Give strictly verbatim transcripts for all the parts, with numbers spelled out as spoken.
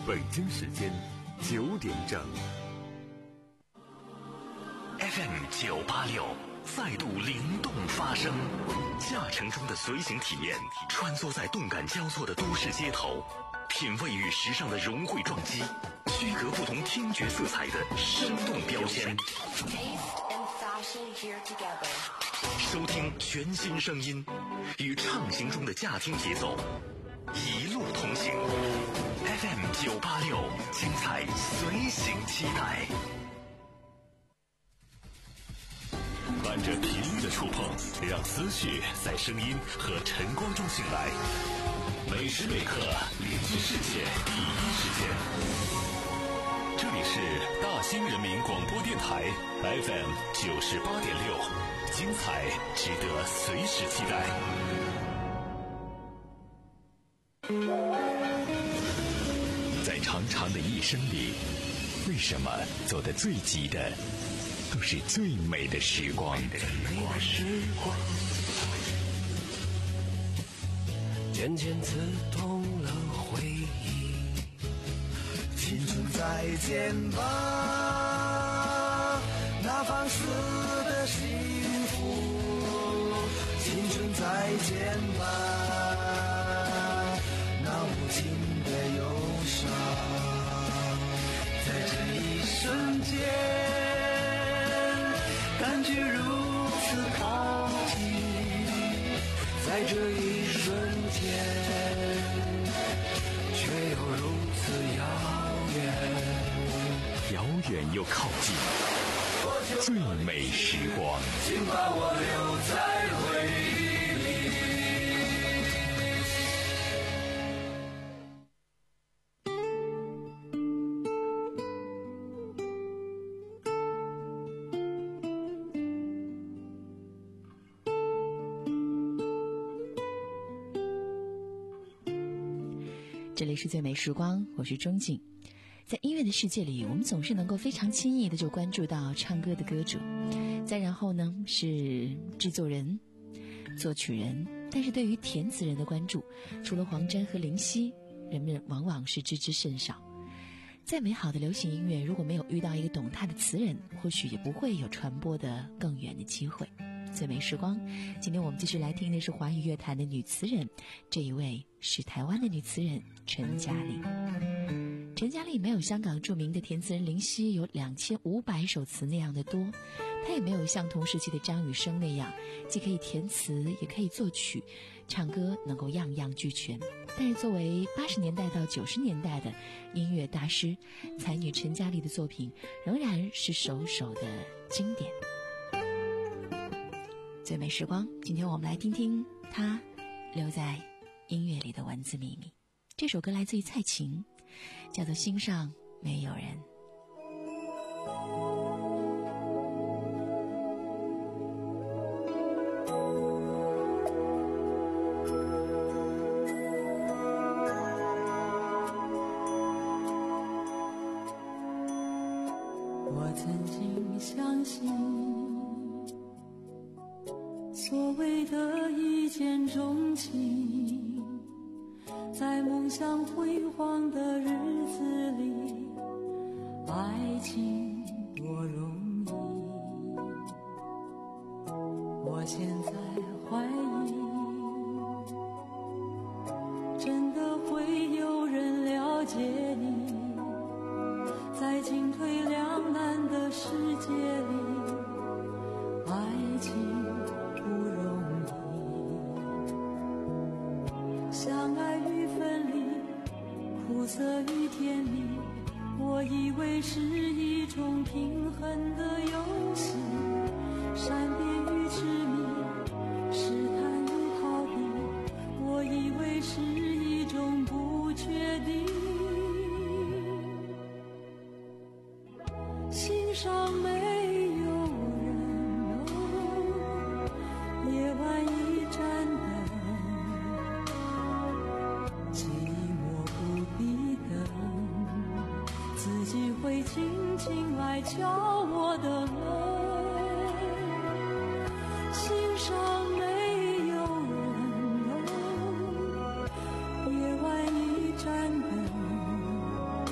北京时间九点整。 F M 九八六再度灵动发声，驾乘中的随行体验，穿梭在动感交错的都市街头，品味与时尚的融汇撞击，区隔不同听觉色彩的生动标签。收听全新声音，与畅行中的驾听节奏，一路同行。F M 九八六，精彩随行期待。伴着频率的触碰，让思绪在声音和晨光中醒来。每时每刻，连接世界第一时间。这里是大兴人民广播电台 F M 九十八点六，精彩值得随时期待。在长长的一生里，为什么走得最急的都是最美的时光？ 渐渐刺痛了回忆。青春再见吧，那放肆的幸福。青春再见吧，那无情的忧伤。在这一瞬间，感觉如此靠近，在这一瞬间，却又如此遥远， 遥远又靠近，最美时光， 请把我留在回忆里。 这里是最美时光，我是钟静。在音乐的世界里，我们总是能够非常轻易的就关注到唱歌的歌者，再然后呢是制作人、作曲人，但是对于填词人的关注，除了黄沾和林夕，人们往往是知之甚少。再美好的流行音乐，如果没有遇到一个懂它的词人，或许也不会有传播的更远的机会。最美时光，今天我们继续来听的是华语乐坛的女词人，这一位是台湾的女词人陈嘉丽。陈嘉丽没有香港著名的填词人林夕有两千五百首词那样的多，她也没有像同时期的张雨生那样既可以填词也可以作曲，唱歌能够样样俱全。但是作为八十年代到九十年代的音乐大师，才女陈嘉丽的作品仍然是首首的经典。最美时光，今天我们来听听她留在音乐里的文字秘密。这首歌来自于蔡琴，叫做《心上没有人》。 我曾经相信所谓的一见钟情，在梦想辉煌的日子里，爱情多容易。我现在怀疑，真的会有人了解你，在进退两难的世界里，爱情不容易。相爱与分离，苦涩与甜蜜，我以为是一种平衡的游戏，善变与痴迷，试探与逃避，我以为是一种不确定。心上没有人哦，夜晚一盏灯，寂寞不必等，自己会轻轻来敲我的门。心上没有人哦，夜晚一盏灯，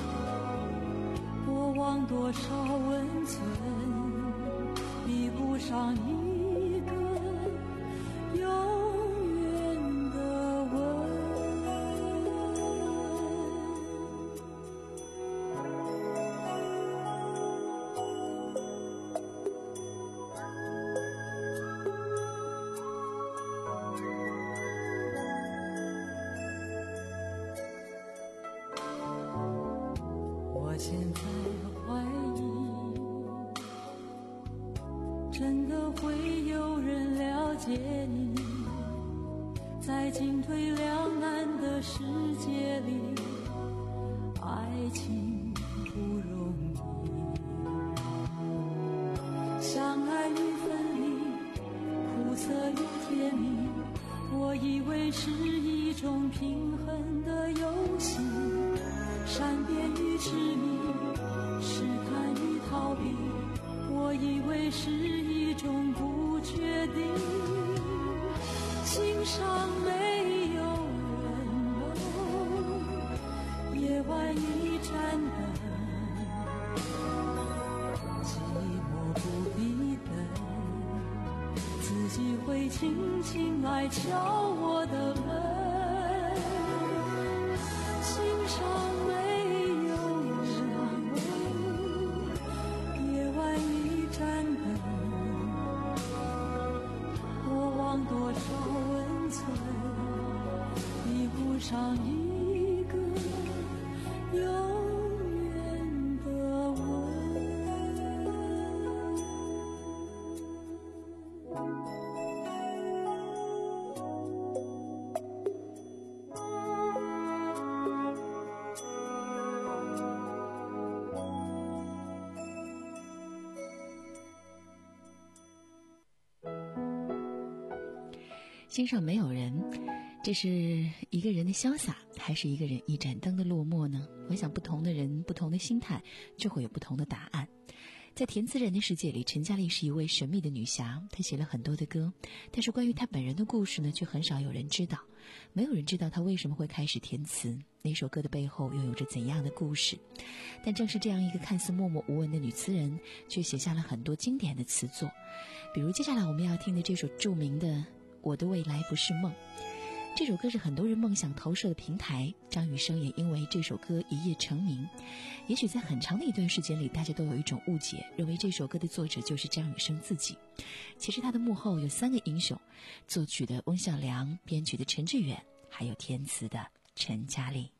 现在怀疑，真的会有人了解你，在进退两难的世界里，爱情不容易，相爱与分离，苦涩与甜蜜，我以为是一种平衡的游戏，善变与痴迷，试探与逃避，我以为是一种不确定，心上没有人能，夜晚一盏灯，寂寞不必等，自己会轻轻来敲我的门，心上没有人，夜晚一盏灯，过往多少温存，比不上一个永远的吻。 心上没有人，这是一个人的潇洒，还是一个人一盏灯的落寞呢？我想不同的人不同的心态就会有不同的答案。在填词人的世界里，陈嘉丽是一位神秘的女侠，她写了很多的歌，但是关于她本人的故事呢，却很少有人知道。没有人知道她为什么会开始填词，那首歌的背后又有着怎样的故事。但正是这样一个看似默默无闻的女词人，却写下了很多经典的词作。比如接下来我们要听的这首著名的我的未来不是梦，这首歌是很多人梦想投射的平台，张雨生也因为这首歌一夜成名。也许在很长的一段时间里，大家都有一种误解，认为这首歌的作者就是张雨生自己。其实他的幕后有三个英雄，作曲的翁孝良，编曲的陈志远，还有填词的陈嘉丽。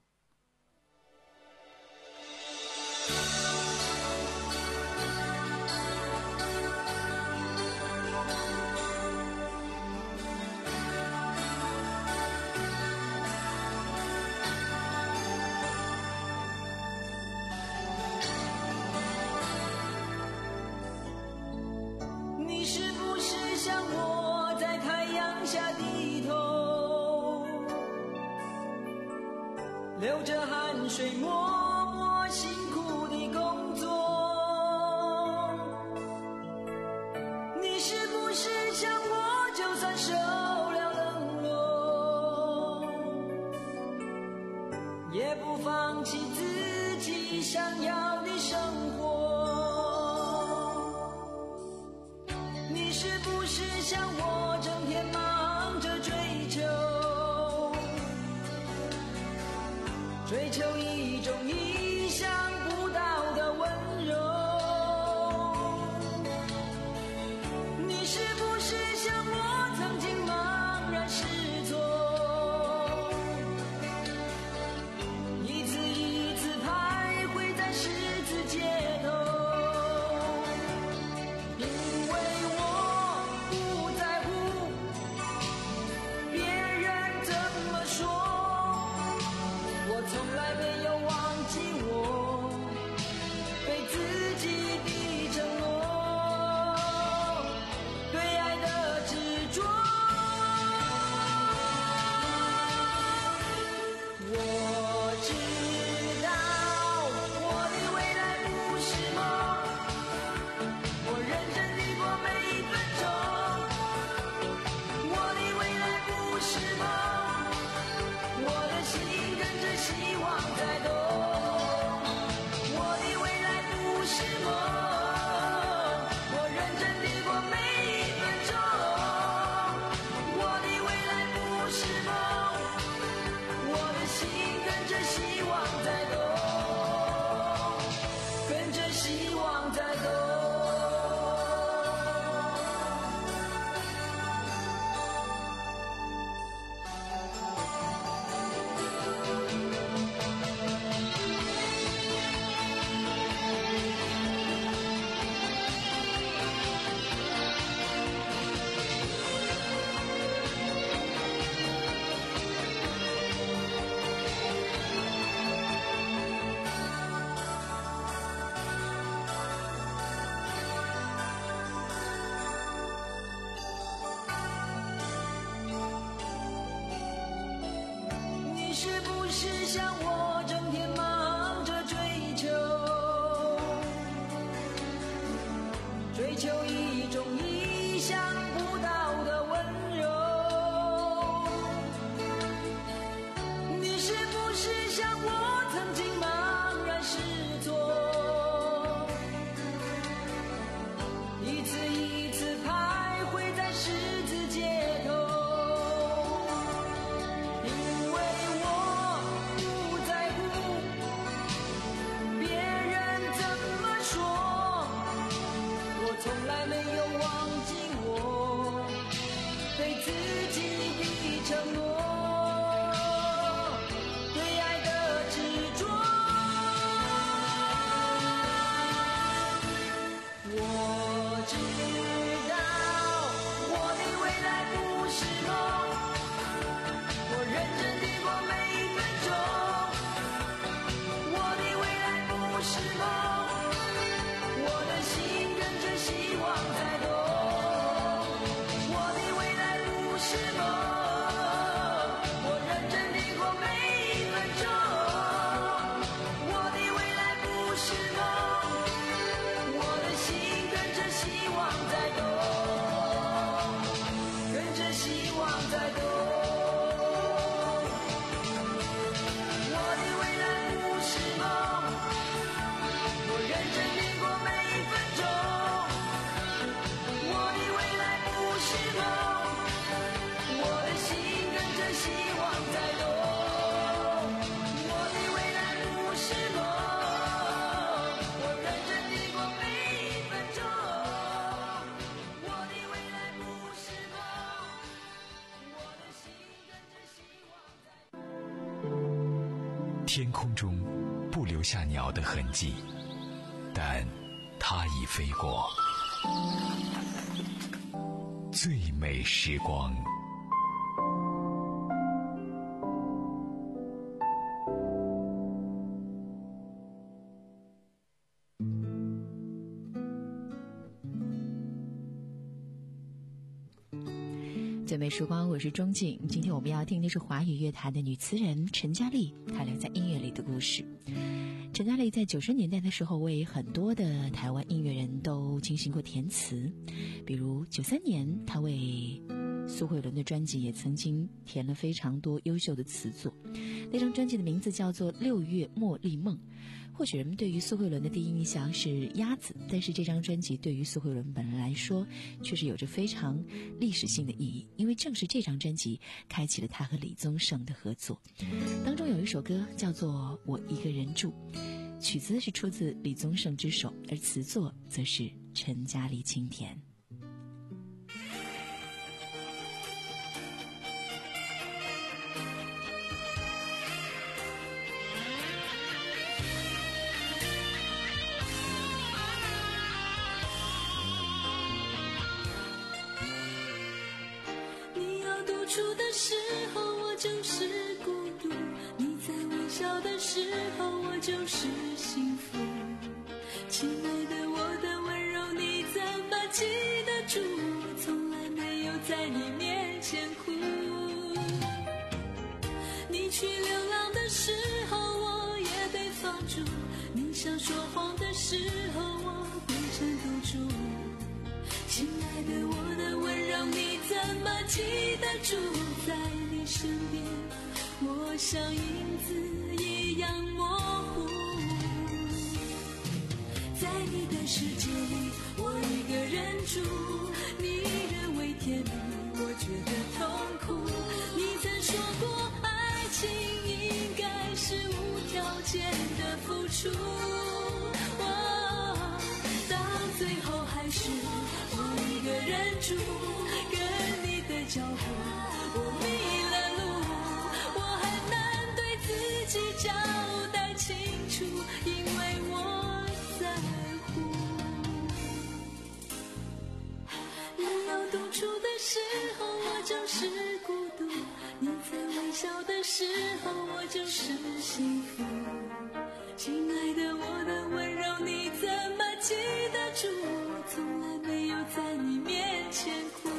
流着汗水默默辛苦的工作，你是不是像我就算受了冷落，也不放弃自己想要的生活？你是不是像我整天忙着追求，追求一种意想不到的温柔？你是不是像我曾经茫然失措，一次一次徘徊在十字街头？因为我不在乎别人怎么说，我从来没有忘记我对自己的承诺，对爱的执着。我知道我的未来不是梦，我认真地过每一分钟。我的未来不是梦，我的心跟着希望在动，我的未来不是梦。 天空中不留下鸟的痕迹，但它已飞过。最美时光。 最美时光，我是钟静。今天我们要听的是华语乐坛的女词人陈嘉丽，她留在音乐里的故事。陈嘉丽在九十年代的时候，为很多的台湾音乐人都进行过填词，比如九三年，她为苏慧伦的专辑也曾经填了非常多优秀的词作。那张专辑的名字叫做《六月茉莉梦》。或许人们对于苏慧伦的第一印象是鸭子，但是这张专辑对于苏慧伦本人来说却是有着非常历史性的意义，因为正是这张专辑开启了他和李宗盛的合作。当中有一首歌叫做《我一个人住》，曲子是出自李宗盛之手，而词作则是陈嘉丽亲填。 处的时候我就是孤独，你在微笑的时候我就是幸福。亲爱的，我的温柔你怎么记得住？从来没有在你面前哭。你去流浪的时候我也被放逐，你想说谎的时候我变成赌注。亲爱的，我的温柔你怎么记得住？在你身边我像影子一样模糊。在你的世界里我一个人住，你认为甜蜜我觉得痛苦。你曾说过爱情应该是无条件的付出，哦，到最后还是一个人住，跟你的脚步我迷了路，我很难对自己交代清楚，因为我在乎。人要独处的时候我就是孤独，你在微笑的时候我就是幸福。亲爱的，我的温柔你怎么记得住？我从来没有在你面前哭。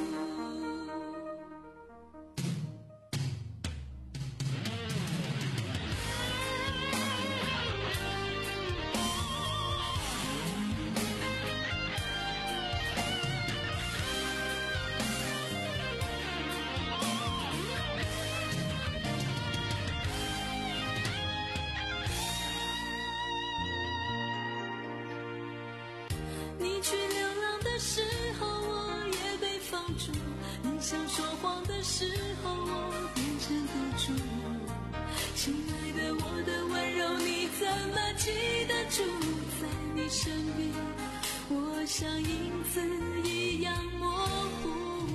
你去流浪的时候我也被放逐，你想说谎的时候我变成赌注。亲爱的，我的温柔你怎么记得住？在你身边我像影子一样模糊。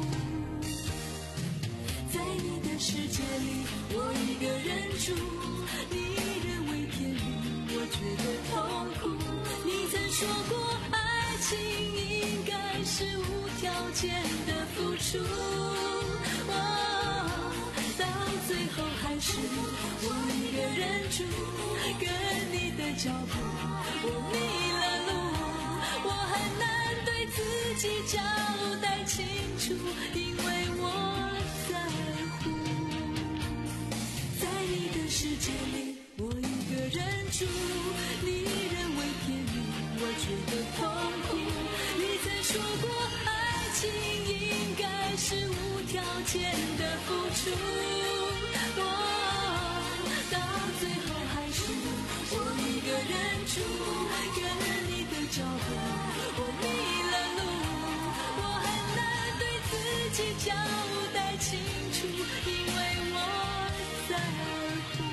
在你的世界里我一个人住，你认为甜蜜我觉得痛苦。你曾说过爱情应该是无条件的付出，哦，到最后还是我一个人住，跟你的脚步我迷了路，我很难对自己交代清楚，因为我在乎。在你的世界里我一个人住，你认为甜蜜我觉得痛苦。你曾说过爱情应该是无条件的付出，哦，到最后还是我一个人住，跟你的脚步我迷了路，我很难对自己交代清楚，因为我在乎。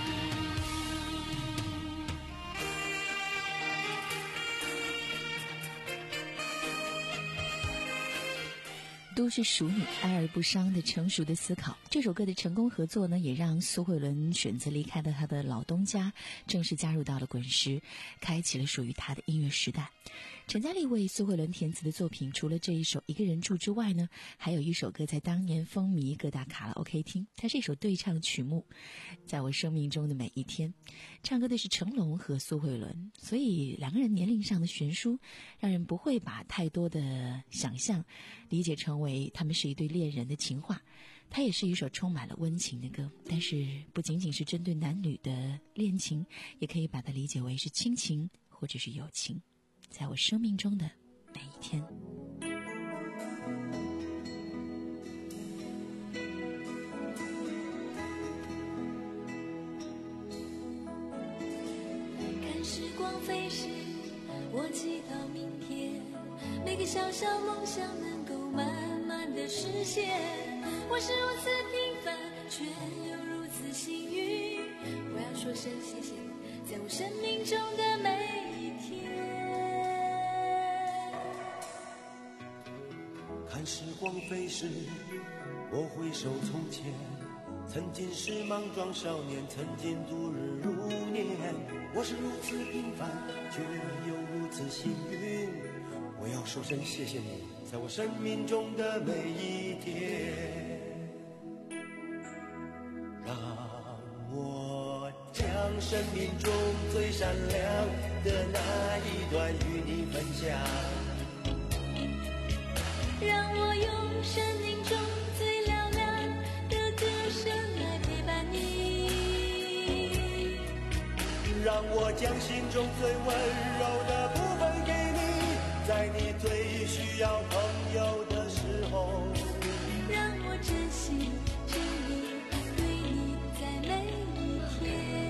都是熟女爱而不伤的成熟的思考。这首歌的成功合作呢，也让苏慧伦选择离开了她的老东家，正式加入到了滚石，开启了属于她的音乐时代。陈嘉丽为苏慧伦填词的作品，除了这一首《一个人住》之外呢，还有一首歌在当年风靡各大卡拉 OK 厅，它是一首对唱曲目，在我生命中的每一天。唱歌的是成龙和苏慧伦，所以两个人年龄上的悬殊，让人不会把太多的想象理解成为他们是一对恋人的情话。它也是一首充满了温情的歌，但是不仅仅是针对男女的恋情，也可以把它理解为是亲情或者是友情。在我生命中的每一天。 看时光飞逝，我祈祷明天每个小小梦想能够慢慢的实现。我是如此平凡，却又如此幸运，我要说声谢谢你，在我生命中的每一天。 看时光飞逝，我回首从前，曾经是莽撞少年，曾经度日如年。我是如此平凡，却又如此幸运，我要说声谢谢你，在我生命中的每一天。让我将生命中最闪亮的那一段与你分享， 让我用生命中最嘹亮的歌声来陪伴你， 让我将心中最温柔的部分给你，在你最需要朋友的时候， 让我真心真意对你在每一天。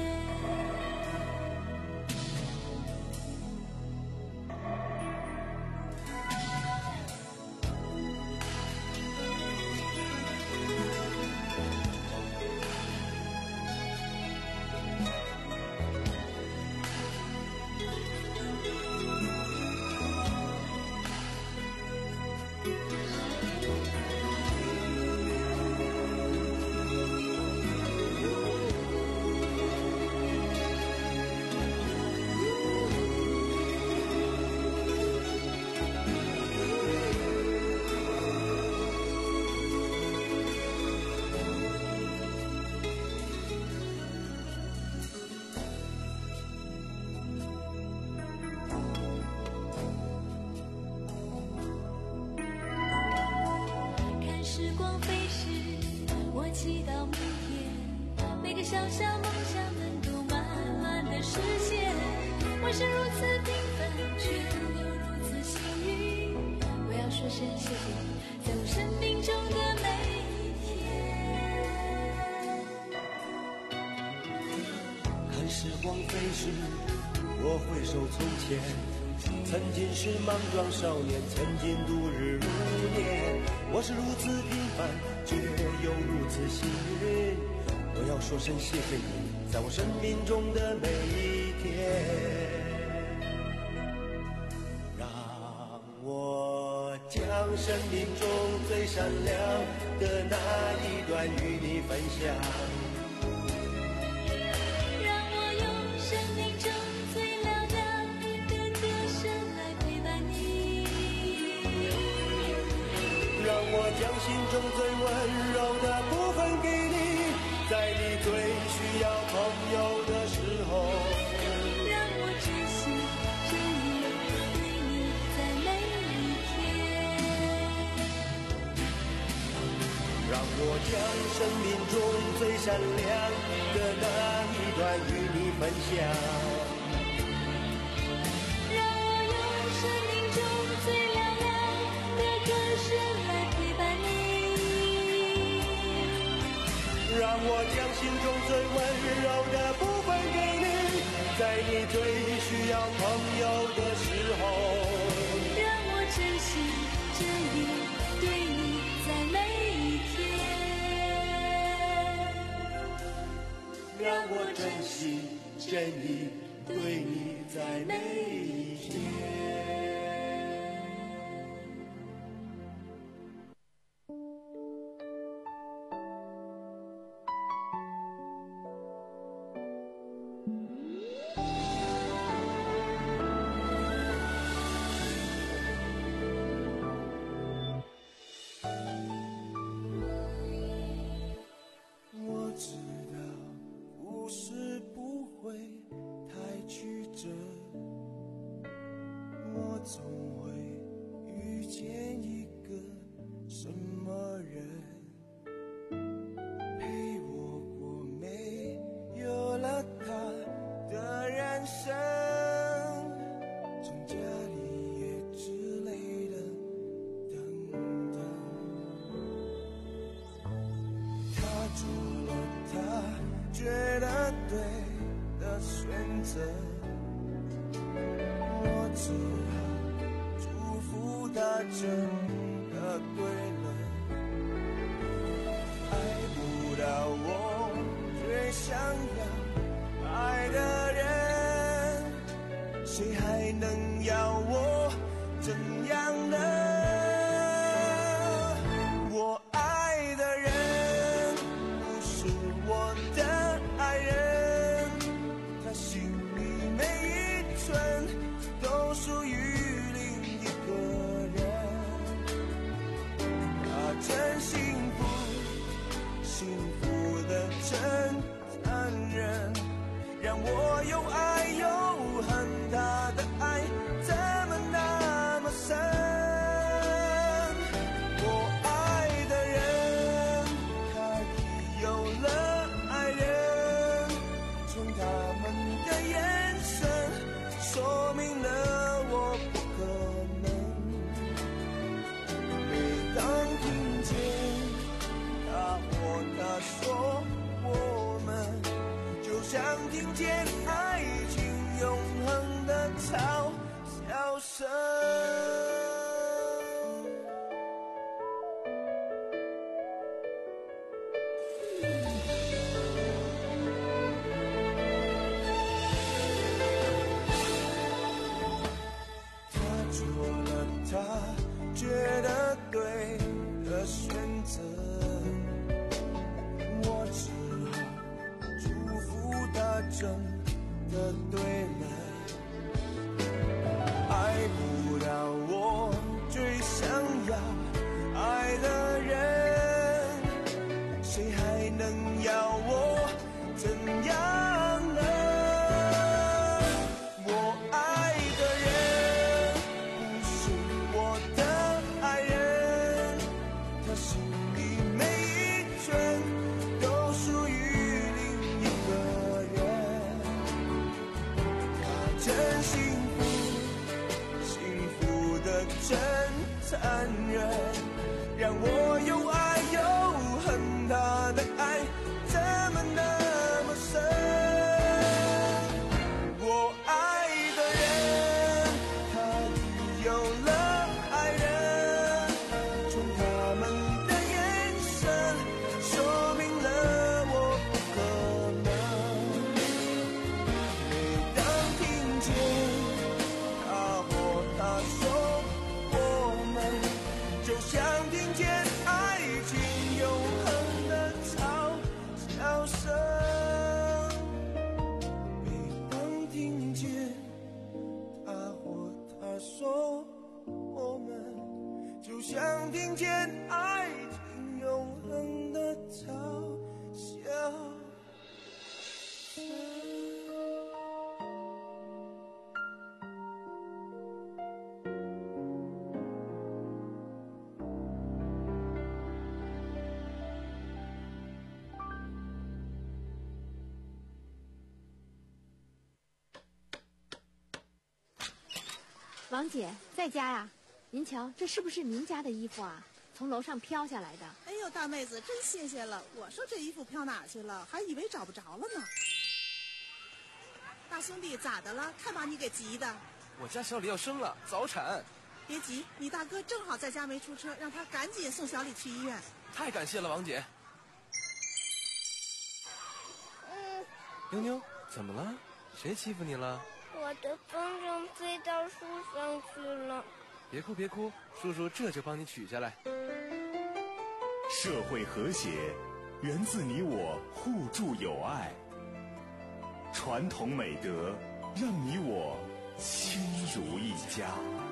祈祷明天每个小小梦想能够慢慢的实现。我是如此平凡，却又如此幸运，我要说声谢谢你，在我生命中的每一天。 看时光飞逝，我回首从前，曾经是莽撞少年，曾经度日如年。我是如此平凡，却又如此幸运，我要说声谢谢你，在我生命中的每一天。让我将生命中最闪亮的那一段与你分享，将心中最温柔的部分给你，在你最需要朋友的时候， 让我真心真意对你在每一天。 让我将生命中最闪亮的那一段与你分享，让我将心中最温柔的部分给你，在你最需要朋友的时候， 让我真心真意对你在每一天， 让我真心真意对你在每一天。 总会遇见一个什么人，陪我过没有了他的人生，成家立业之类的等等。他做了他觉得对的选择，我只好祝福他真的对了。爱不到我最想要爱的人，谁还能要我怎样呢？我爱的人不是我的爱人，他心里每一寸都属于另一个人。他真幸福，幸福的真残忍，让我又爱又恨。他的爱怎么那么深？我爱的人，他已有了爱人，从他们的眼神说明了我不可能。每当听见他或她说我们，就像听见爱情永恒的嘲笑声。他做了他觉得对的选择，我只好祝福他真的对了。爱不到我最想要爱的人，谁还能要我怎样呢？我爱的人不是我的爱人，他心里每一寸都属于另一个人。他真幸福，幸福的真残忍，让我又爱又恨。他的爱怎么那么深？我爱的人，他已有了爱人，从他们的眼神说明了我不可能。每当听见他或她说我们，就像听见爱情永恒的嘲笑声。每当听见他或她说我们，就像听见爱情永恒的嘲笑声。 王姐在家呀？您瞧，这是不是您家的衣服啊？从楼上飘下来的。 哎呦，大妹子，真谢谢了！我说这衣服飘哪去了，还以为找不着了呢。大兄弟，咋的了？看把你给急的。 我家小李要生了，早产。 别急，你大哥正好在家没出车，让他赶紧送小李去医院。 太感谢了，王姐。 嗯， 妞妞，怎么了？谁欺负你了？ 我的风筝飞到树上去了。 别哭别哭，叔叔这就帮你取下来。 社会和谐源自你我互助友爱，传统美德让你我亲如一家。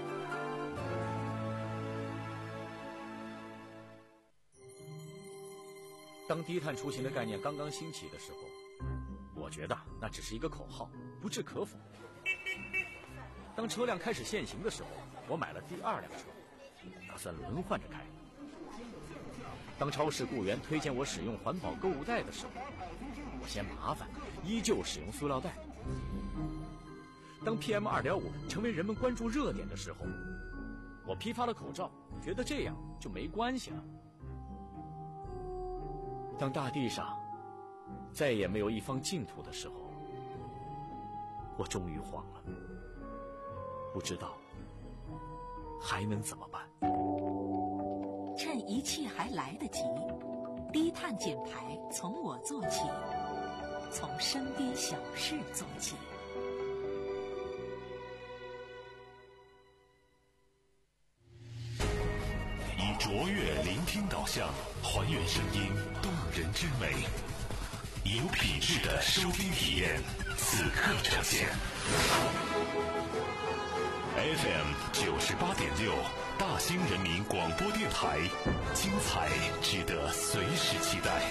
当低碳出行的概念刚刚兴起的时候，我觉得那只是一个口号，不置可否。 当车辆开始限行的时候，我买了第二辆车，打算轮换着开。当超市雇员推荐我使用环保购物袋的时候，我嫌麻烦，依旧使用塑料袋。当 P M 二点五 成为人们关注热点的时候，我批发了口罩，觉得这样就没关系了。当大地上再也没有一方净土的时候，我终于慌了，不知道还能怎么办。 趁一切还来得及，低碳减排从我做起，从身边小事做起。 以卓越聆听导向，还原声音动人之美，以有品质的收听体验，此刻呈现。F M 九十八点六，大兴人民广播电台，精彩值得随时期待。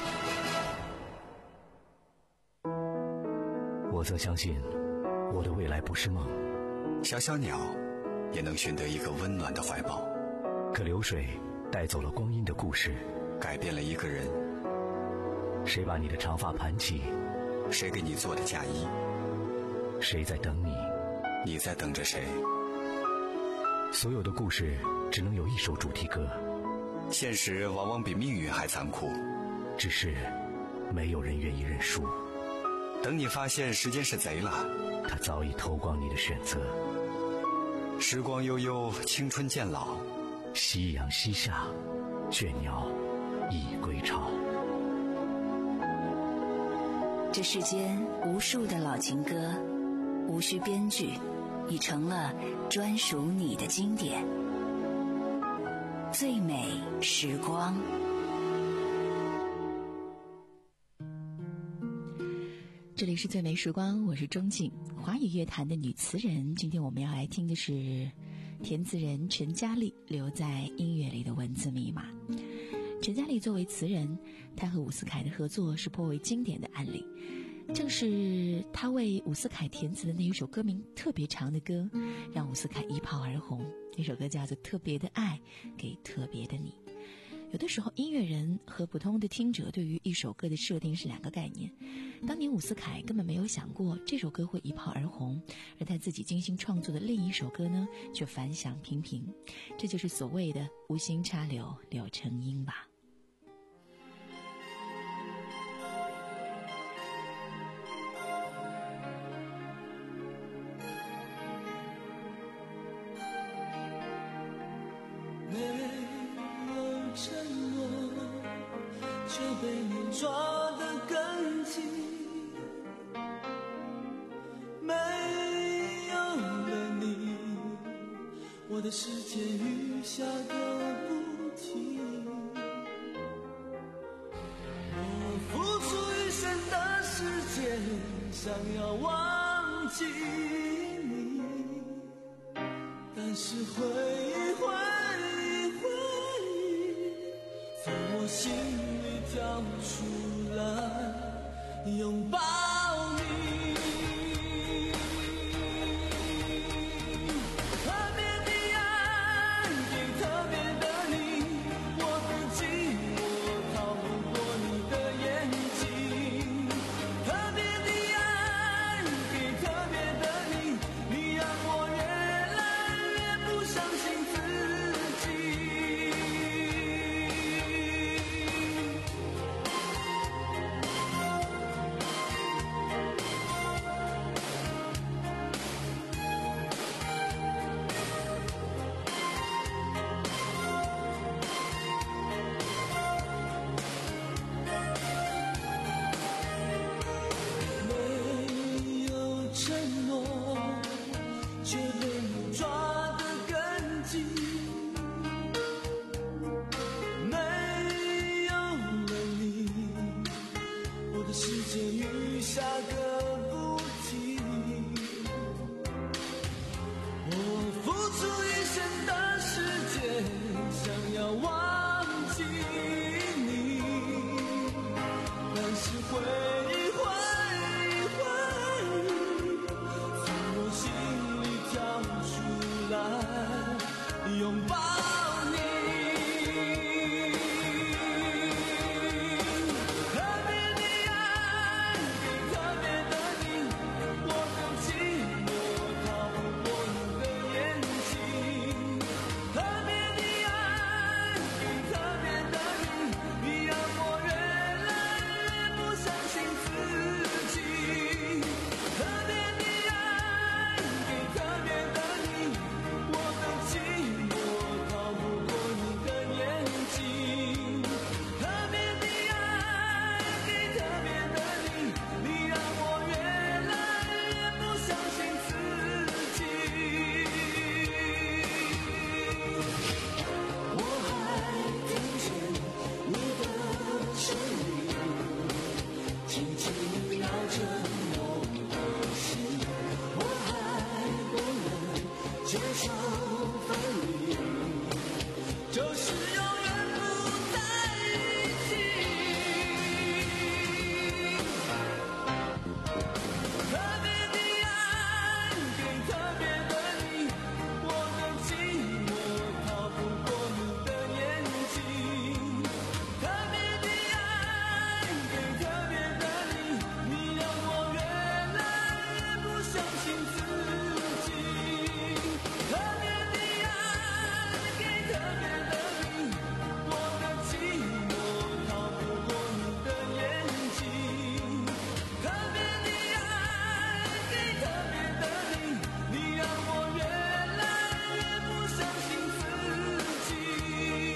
我则相信，我的未来不是梦。 小小鸟也能寻得一个温暖的怀抱。 可流水带走了光阴的故事， 改变了一个人。 谁把你的长发盘起？ 谁给你做的嫁衣？ 谁在等你？ 你在等着谁？ 所有的故事只能有一首主题歌。 现实往往比命运还残酷， 只是没有人愿意认输。 等你发现时间是贼了， 他早已偷光你的选择。 时光悠悠，青春渐老， 夕阳西下，倦鸟已归巢。 这世间无数的老情歌，无需编剧，已成了专属你的经典。最美时光。 这里是最美时光，我是钟静，华语乐坛的女词人。今天我们要来听的是填词人陈嘉丽留在音乐里的文字密码。陈嘉丽作为词人，她和伍思凯的合作是颇为经典的案例。正是她为伍思凯填词的那一首歌名特别长的歌，让伍思凯一炮而红。那首歌叫做《特别的爱给特别的你》。有的时候音乐人和普通的听者对于一首歌的设定是两个概念。当年伍思凯根本没有想过这首歌会一炮而红，而他自己精心创作的另一首歌呢，却反响平平。这就是所谓的无心插柳柳成荫吧。 被你抓得更紧，没有了你，我的世界雨下个不停。我付出一生的时间，想要忘记你，但是回忆回忆回忆从我心里跳出来拥抱你。特别的爱给特别的你，我的寂寞逃不过你的眼睛。特别的爱给特别的你，你让我越来越不相信自己。 接受分离，就是永远不在一起。特别的爱给特别的你，我的寂寞逃不过你的眼睛。特别的爱给特别的你，你让我越来越不相信自己。特别的爱给特别的你，我的寂寞逃不过你的眼睛。特别的爱给特别的你，你让我越来越不相信自己。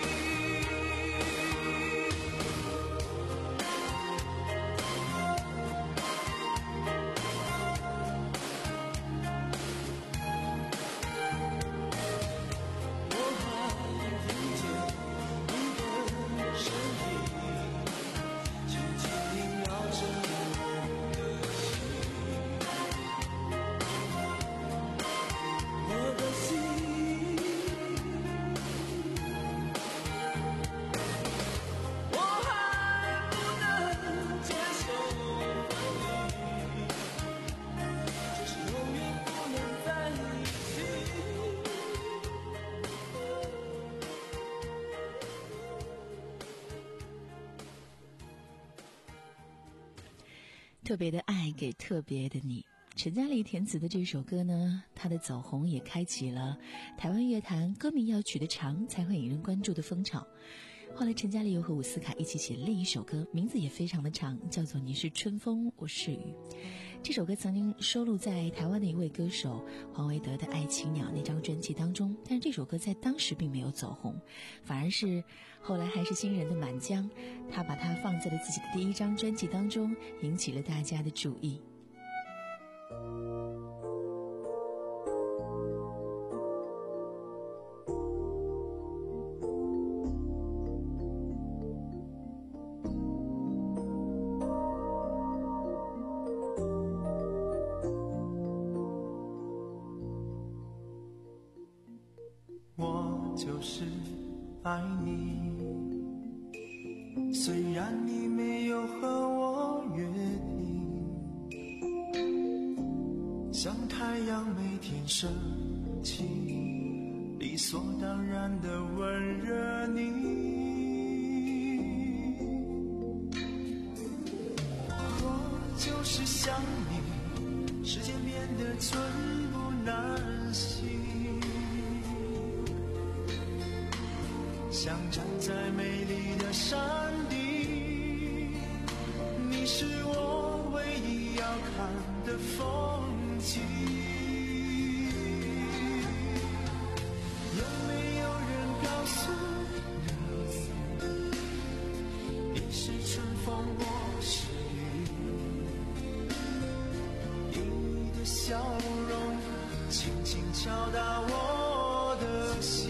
我还听见你的声音，轻轻萦绕着我的心，我的心。我还不能接受分离，就是永远不能在一起。 特别的爱给特别的你，陈嘉丽填词的这首歌呢，它的走红也开启了台湾乐坛歌名要取得长才会引人关注的风潮。后来陈嘉丽又和伍思凯一起写了另一首歌，名字也非常的长，叫做你是春风我是雨。这首歌曾经收录在台湾的一位歌手黄维德的《爱情鸟》那张专辑当中，但是这首歌在当时并没有走红，反而是后来还是新人的满江，他把它放在了自己的第一张专辑当中，引起了大家的注意。 我就是爱你，虽然你没有和我约定，像太阳每天升起，理所当然的温热你。我就是想你，时间变得寸步难行，像站在美丽的山顶，你是我唯一要看的风景。有没有人告诉你，你是春风我是雨，你的笑容轻轻敲打我的心。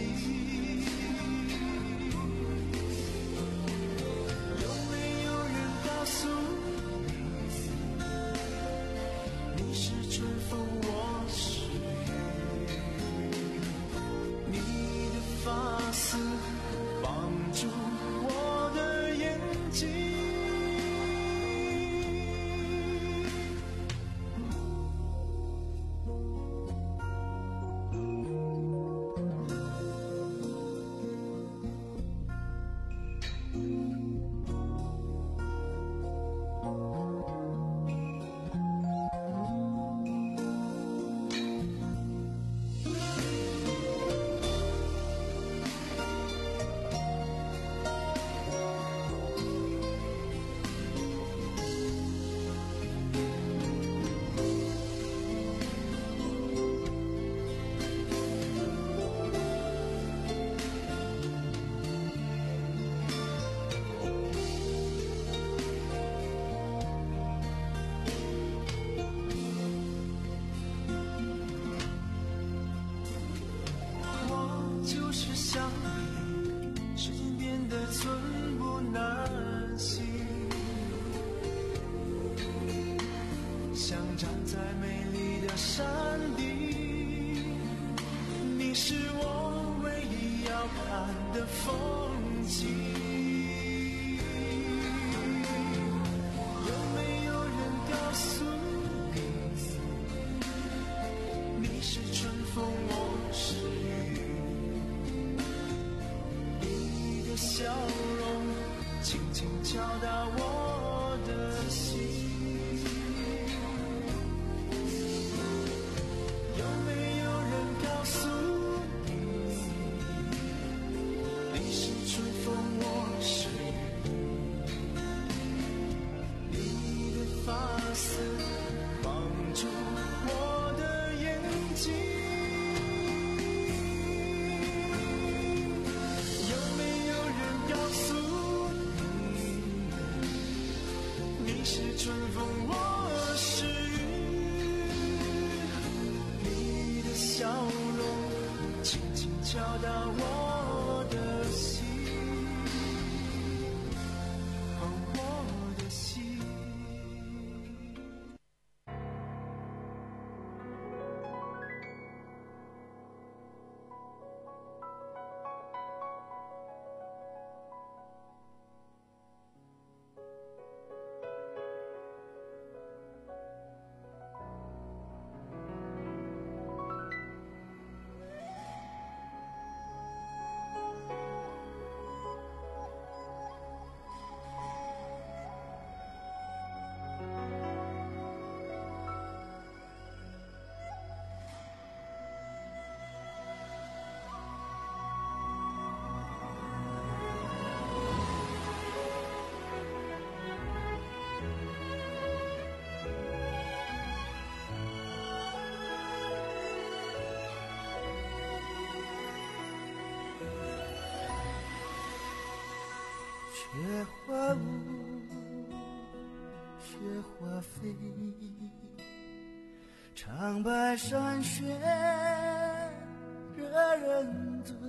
像站在美丽的山顶， 你是我唯一要看的风景。有没有人告诉你，你是春风，我是雨？你的笑容轻轻敲打我的心。有没有人告诉你，你是春风，我是雨？你的发丝绑住我的眼睛。有没有人告诉你，你是春风，我是雨？你的笑容轻轻敲打我的心，哦，我的心。雪花舞，雪花飞，长白山雪惹人醉。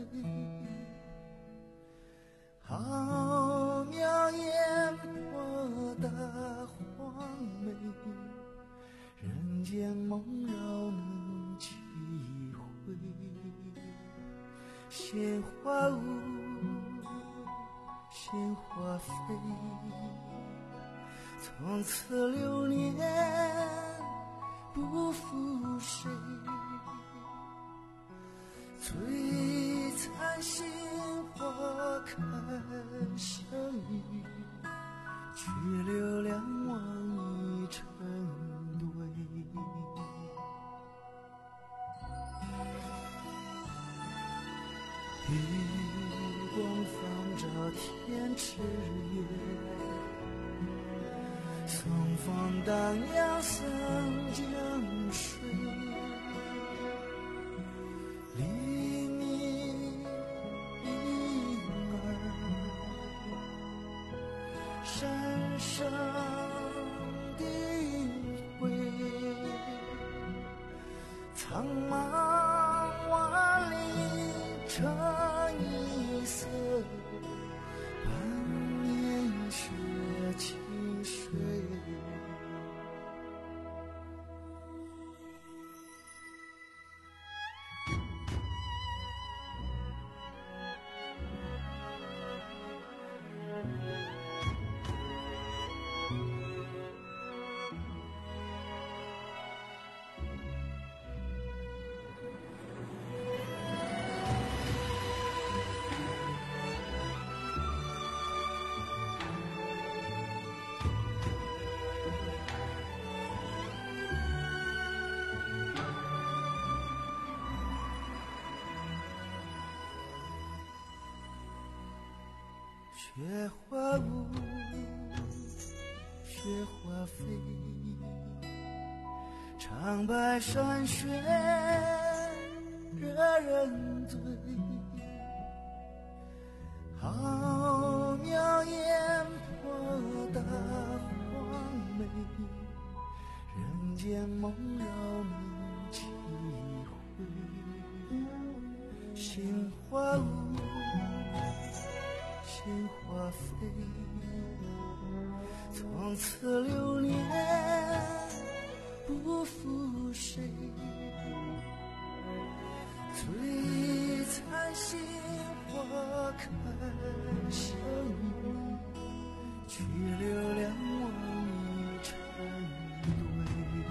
浩渺烟波大荒美，人间梦绕能几回。鲜花舞，鲜花飞，从此流年不负谁。璀璨星花看生雨，去流两忘已成堆。月光放照天池月，松风荡漾三江水。黎明婴儿山上的灰，苍茫万里成一色，半年雪清水。雪花舞，雪花飞，长白山雪惹人醉。浩渺烟波大荒美，人间梦绕能几回。鲜花舞，鲜花飞，从此流年不负谁。 璀璨星花看相遇，却流两忘一成对。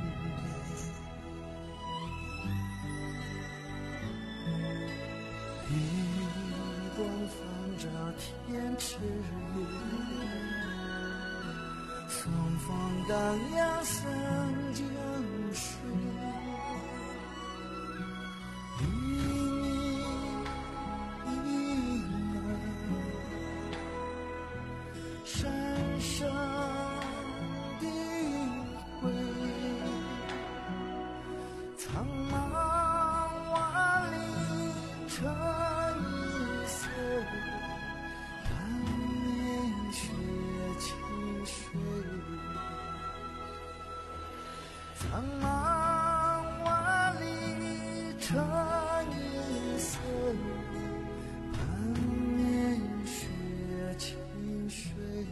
一光放着天池月，松风荡漾三江水。苍茫万里成一色，满面雪清水。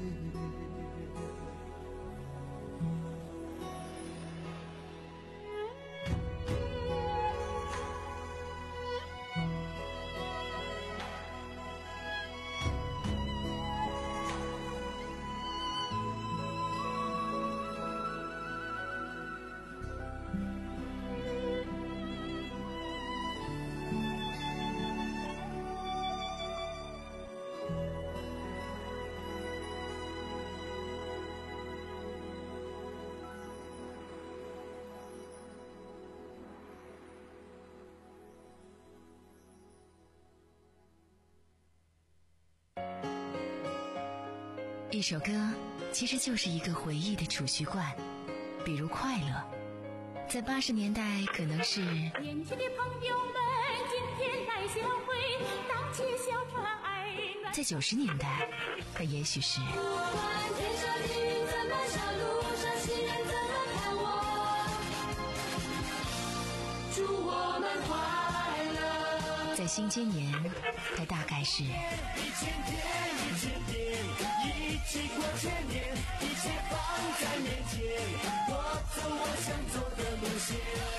一首歌其实就是一个回忆的储蓄罐，比如快乐，在八十年代可能是年轻的朋友们今天来相会，荡起小船儿暖。 在九十年代它也许是不管天上地云怎么笑，路上行人怎么看我，祝我们快乐。 在新千年它大概是一千天一千天一起过千年，一切放在面前，我走我想走的路线。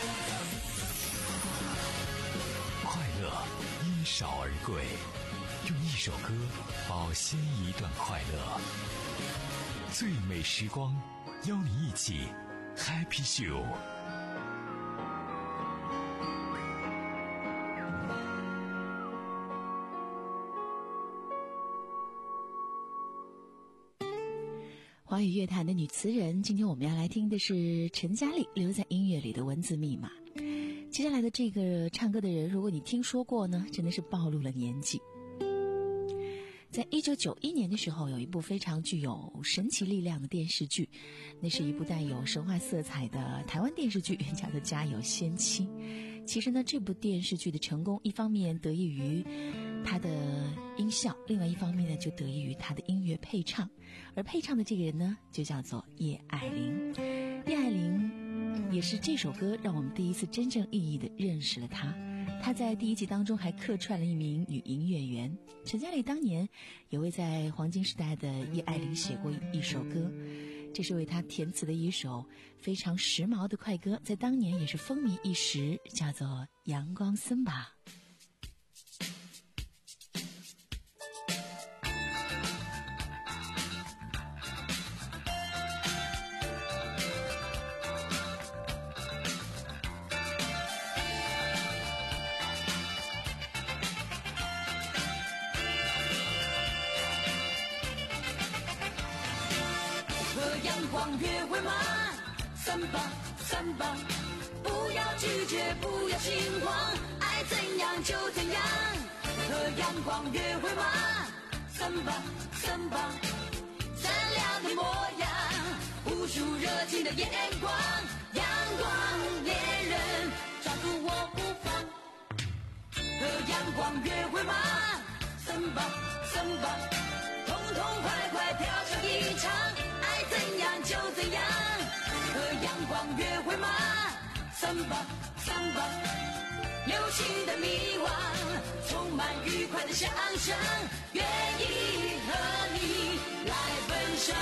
快乐因少而贵，用一首歌保鲜一段快乐。最美时光，邀你一起 Happy Show。 华语乐坛的女词人，今天我们要来听的是陈嘉丽留在音乐里的文字密码。接下来的这个唱歌的人，如果你听说过呢，真的是暴露了年纪。在一九九一年的时候，有一部非常具有神奇力量的电视剧，那是一部带有神话色彩的台湾电视剧，叫做《家有仙妻》。其实呢，这部电视剧的成功，一方面得益于它的音效，另外一方面呢，就得益于它的音乐配唱。而配唱的这个人呢，就叫做叶爱玲。叶爱玲也是这首歌让我们第一次真正意义的认识了她。她在第一集当中还客串了一名女音乐员。陈嘉丽当年也为在黄金时代的叶爱玲写过一首歌，这是为她填词的一首非常时髦的快歌，在当年也是风靡一时，叫做《阳光森巴》。 约会吗？散吧散吧，不要拒绝，不要心慌，爱怎样就怎样。和阳光约会吗？散吧散吧，闪亮的模样，无数热情的眼光，阳光恋人抓住我不放。和阳光约会吗？散吧散吧，痛痛快快跳上一场，爱怎样就怎样。和阳光约会吗？散吧散吧，流星的迷惘，充满愉快的想象，愿意和你来奔向。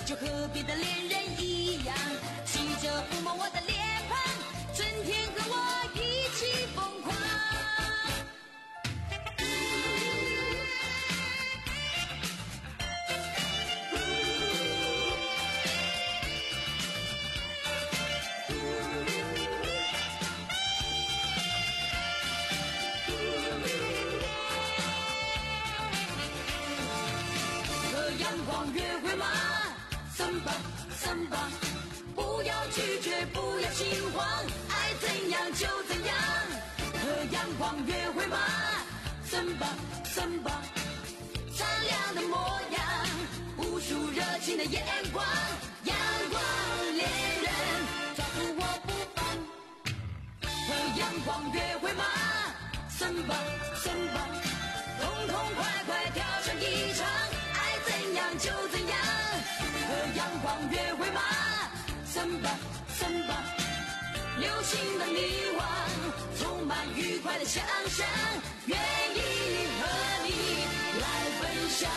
就和别的恋人一样，骑着抚摸我的脸庞，春天和我一起疯狂。和阳光约会吗？森巴森巴，不要拒绝，不要心慌，爱怎样就怎样。和阳光约会吗？森巴森巴，善良的模样，无数热情的眼光，阳光恋人抓住我不放。和阳光约会吗？森巴森巴，痛痛快快跳上一场，爱怎样就怎样。和阳光约会吗？森巴森巴，流星的迷惘，充满愉快的想象，愿意和你来分享。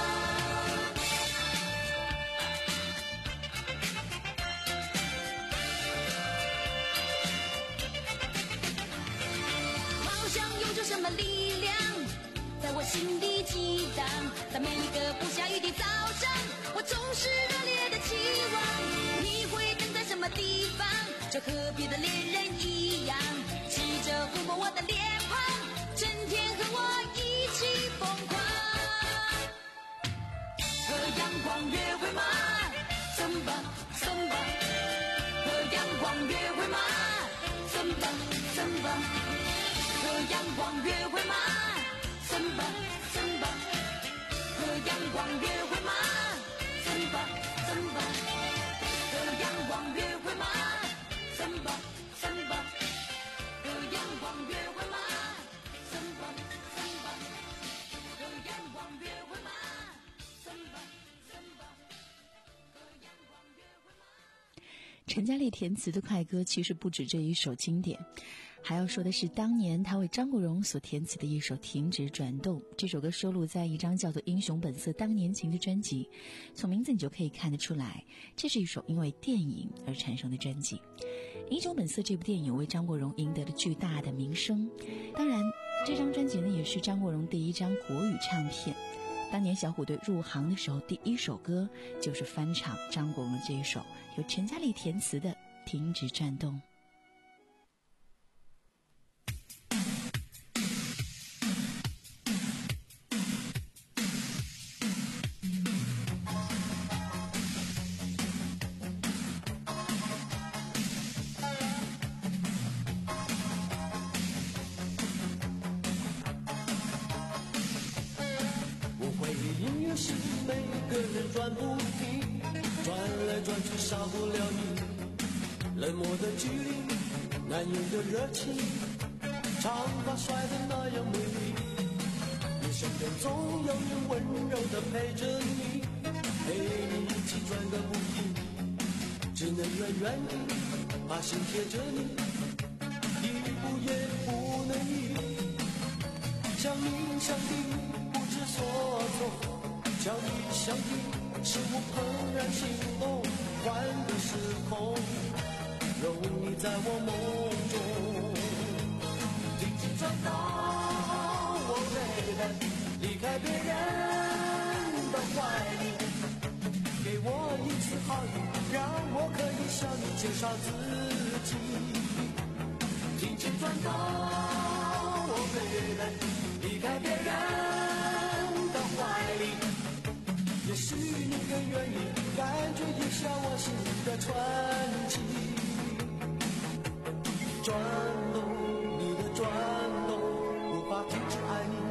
好像有着什么力量在我心里激荡，在每一个不下雨的早上，我总是热烈的期望你会等在什么地方，就和别的恋人一样，骑着抚摸我的脸庞，春天和我一起疯狂。和阳光约会吗？森巴森巴，和阳光约会吗？森巴森巴，和阳光约会吗？森巴森巴，和阳光约会吗？森巴森巴，和阳光约会吗？森巴森巴，和阳光约会吗？森巴森巴，和阳光约会吗？森巴森巴，和阳光约会吗？ 陈嘉丽填词的快歌其实不止这一首经典，还要说的是当年他为张国荣所填词的一首《停止转动》。这首歌收录在一张叫做《英雄本色当年情》的专辑，从名字你就可以看得出来，这是一首因为电影而产生的专辑。《英雄本色》这部电影为张国荣赢得了巨大的名声，当然这张专辑呢也是张国荣第一张国语唱片。当年小虎队入行的时候，第一首歌就是翻唱张国荣这一首由陈嘉丽填词的《停止转动》。 是每个人转不停，转来转去少不了你。冷漠的距离，难言的热情，长发甩得那样美丽。你身边总有人温柔地陪着你，陪你一起转个不停。只能远远地把心贴着你，一步也不能移。想你想你不知所措，相遇相遇，使我怦然心动，换个时空，容你在我梦中。停止转动，我baby，离开别人的怀里，给我一次好运，让我可以向你介绍自己。停止转动，我baby，离开别人的怀里。也许你更愿意感觉一下我心的传奇，转动你的转动，无法停止爱你。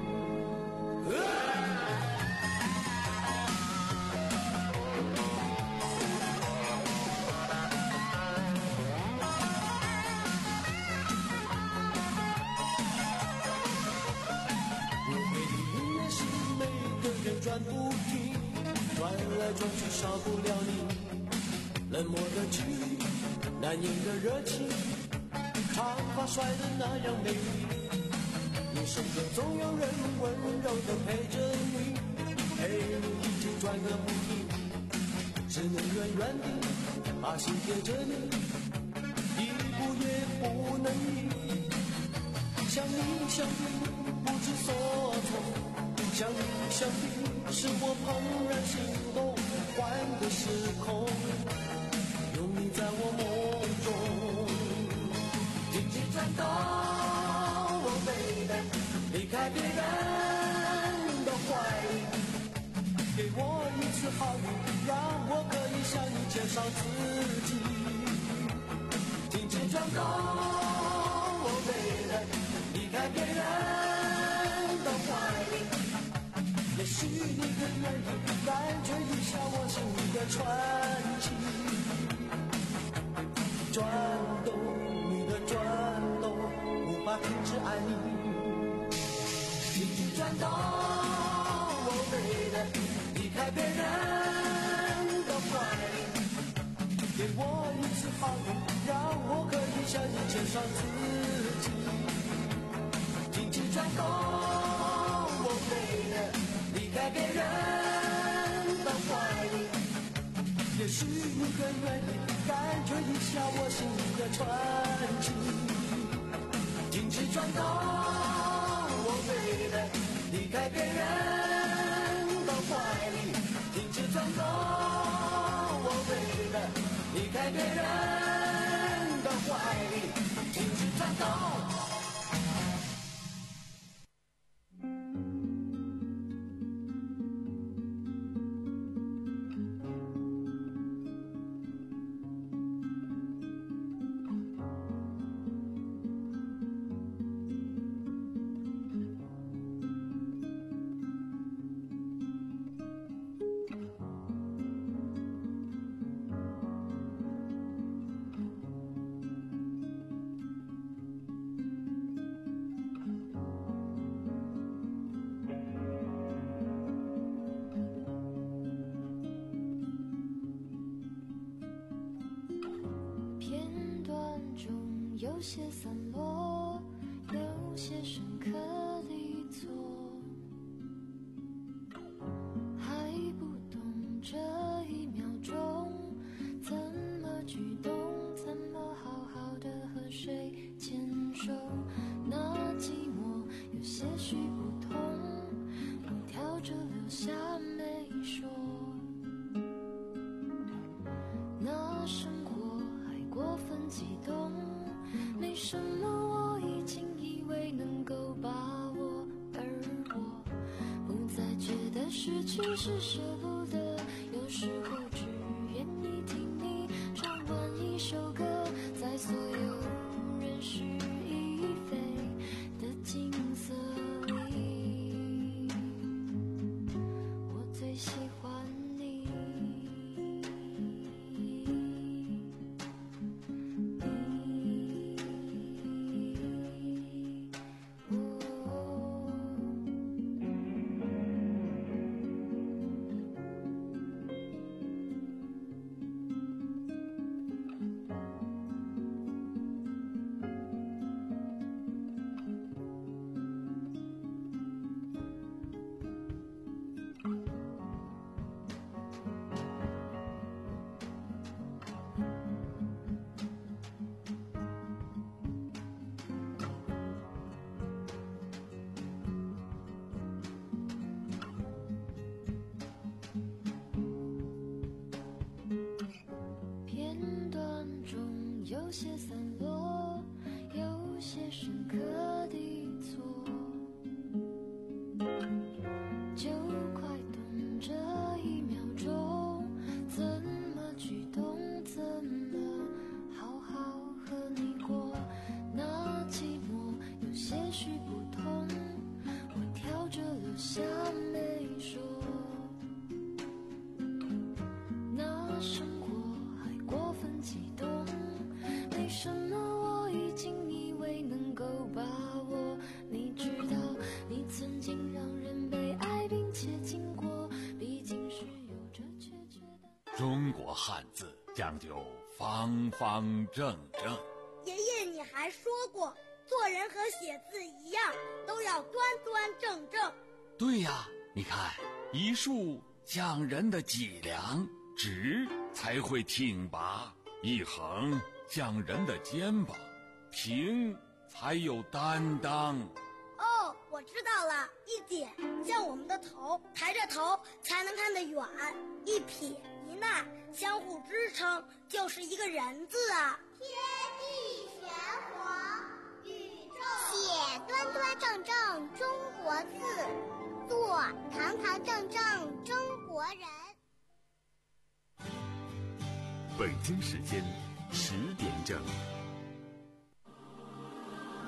我为你音乐是每个人转不停，转来转去少不了你，冷漠的距离，难言的热情，长发甩得那样美丽。你身边总有人温柔地陪着你，陪你一起转个不停。 只能远远地把心贴着你，一步也不能移。想你想你不知所措，想你想你是我怦然心动，换个时空，有你在我梦中，静静转动，Oh baby， 离开别人的怀里，给我一次好运，让我可以向你介绍自己。静静转动，Oh baby， 离开别人的怀里，也许你更愿意感觉一下我心里的传奇。转动你的转动，无法停止爱你。静静转动，Oh baby，离开别人的怀里，给我一次好运，让我可以向你介绍自己。静静转动，Oh baby，离开别人的怀里，也许你更愿意感觉一下我心里的传奇。静止转动，Oh baby，离开别人的怀里，停止转动，Oh baby，离开别人的怀里，停止转动。 有些散落，有些深刻地错，还不懂这一秒钟怎么举动，怎么好好的和谁牵手。那寂寞有些许不同，我挑着留下没说。那生活还过分激动，没什么我已经以为能够把握，而我不再觉得失去是舍不得，有时候只愿意听你唱完一首歌，在所有人事已非的景色里，我最喜欢你。有些散落，有些深刻地错，就快懂这一秒钟怎么举动，怎么好好和你过。那寂寞有些许不同，我挑着留下没说。那生活还过分激动，没什么我已经以为能够把握。你知道你曾经让人被爱并且经过，毕竟是有着确切的。 中国汉字讲究方方正正。 爷爷你还说过，做人和写字一样，都要端端正正。 对呀，你看一竖讲人的脊梁， 直才会挺拔，一横像人的肩膀，平才有担当。 哦，我知道了，一点像我们的头，抬着头才能看得远，一撇一捺相互支撑，就是一个人字啊。 天地玄黄，宇宙写端端正正中国字，做堂堂正正中国人。 北京时间十点整。